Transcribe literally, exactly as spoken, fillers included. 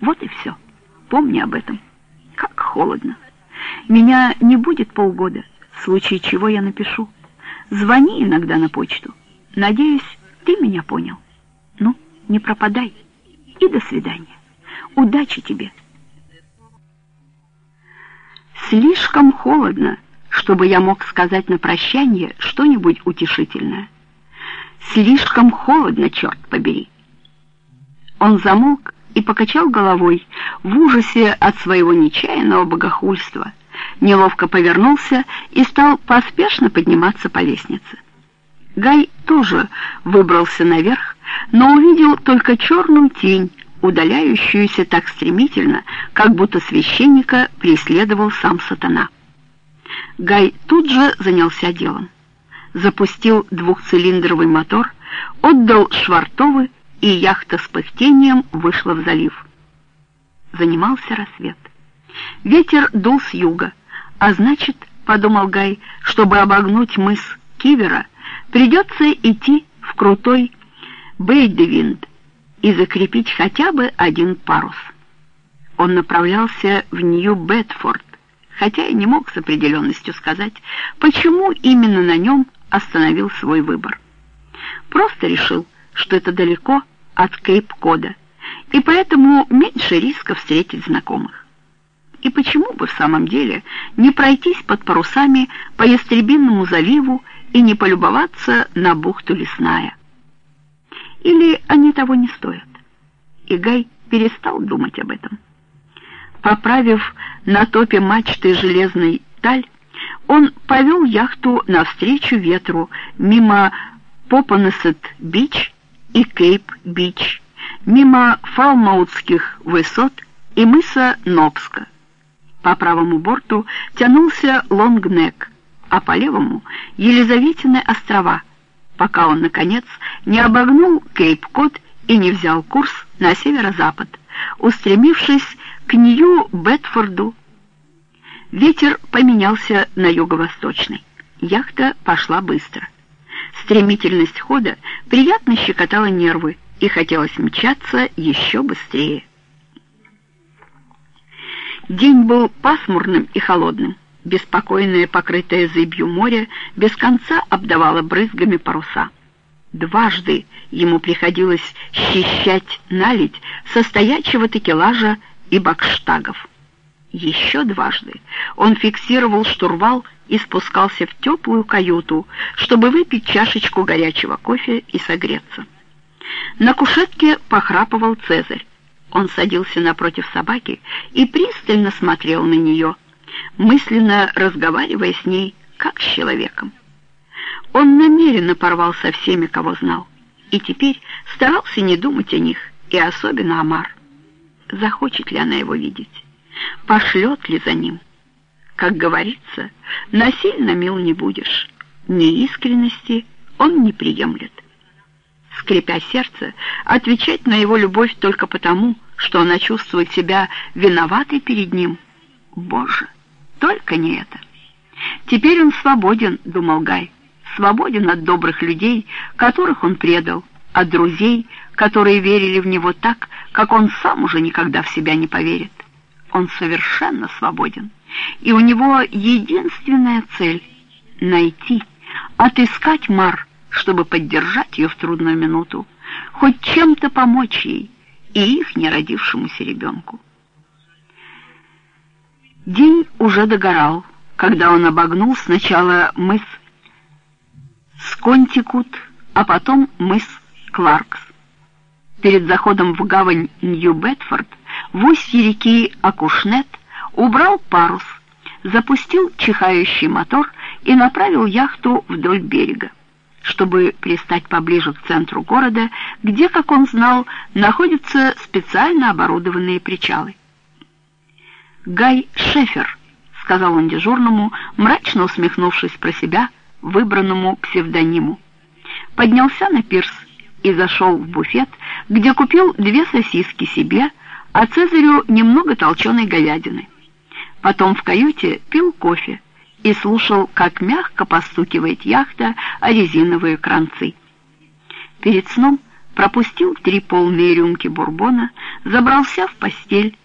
Вот и все. Помни об этом. Как холодно. Меня не будет полгода, в случае чего я напишу. Звони иногда на почту. Надеюсь, ты меня понял. Ну, не пропадай. И до свидания. Удачи тебе. Слишком холодно, чтобы я мог сказать на прощание что-нибудь утешительное. Слишком холодно, черт побери. Он замолк и покачал головой в ужасе от своего нечаянного богохульства, неловко повернулся и стал поспешно подниматься по лестнице. Гай тоже выбрался наверх, но увидел только черную тень, удаляющуюся так стремительно, как будто священника преследовал сам сатана. Гай тут же занялся делом. Запустил двухцилиндровый мотор, отдал швартовы, и яхта с пыхтением вышла в залив. Занимался рассвет. Ветер дул с юга, а значит, подумал Гай, чтобы обогнуть мыс Кивера, придется идти в крутой Бейдевинд и закрепить хотя бы один парус. Он направлялся в Нью-Бедфорд, хотя и не мог с определенностью сказать, почему именно на нем остановил свой выбор. Просто решил, что это далеко от Кейп-Кода, и поэтому меньше риска встретить знакомых. И почему бы в самом деле не пройтись под парусами по Ястребинному заливу и не полюбоваться на бухту Лесная? Или они того не стоят? И Гай перестал думать об этом. Поправив на топе мачты железной таль, он повел яхту навстречу ветру мимо Попонесет-Бич и Кейп-Бич, мимо Фалмаутских высот и мыса Нобска. По правому борту тянулся Лонгнек, а по левому — Елизаветины острова, пока он, наконец, не обогнул Кейп-Код и не взял курс на северо-запад, устремившись к Нью-Бедфорду. Ветер поменялся на юго-восточный. Яхта пошла быстро. Стремительность хода приятно щекотала нервы, и хотелось мчаться еще быстрее. День был пасмурным и холодным. Беспокойное, покрытое зыбью море без конца обдавало брызгами паруса. Дважды ему приходилось счищать наледь со стоячего такелажа и бакштагов. Еще дважды он фиксировал штурвал и спускался в теплую каюту, чтобы выпить чашечку горячего кофе и согреться. На кушетке похрапывал Цезарь. Он садился напротив собаки и пристально смотрел на нее, мысленно разговаривая с ней, как с человеком. Он намеренно порвал со всеми, кого знал, и теперь старался не думать о них, и особенно о Мар. Захочет ли она его видеть? Пошлет ли за ним? Как говорится, насильно мил не будешь. Неискренности он не приемлет. Скрипя сердце, отвечать на его любовь только потому, что она чувствует себя виноватой перед ним. Боже, только не это. Теперь он свободен, думал Гай, свободен от добрых людей, которых он предал, от друзей, которые верили в него так, как он сам уже никогда в себя не поверит. Он совершенно свободен, и у него единственная цель — найти, отыскать Мар, чтобы поддержать ее в трудную минуту, хоть чем-то помочь ей и их неродившемуся ребенку. День уже догорал, когда он обогнул сначала мыс Сконтикут, а потом мыс Кларкс. Перед заходом в гавань Нью-Бедфорд в устье реки Акушнет убрал парус, запустил чихающий мотор и направил яхту вдоль берега, чтобы пристать поближе к центру города, где, как он знал, находятся специально оборудованные причалы. «Гай Шефер», — сказал он дежурному, мрачно усмехнувшись про себя, выбранному псевдониму. Поднялся на пирс и зашел в буфет, где купил две сосиски себе, а Цезарю немного толченой говядины. Потом в каюте пил кофе и слушал, как мягко постукивает яхта о резиновые кранцы. Перед сном пропустил три полные рюмки бурбона, забрался в постель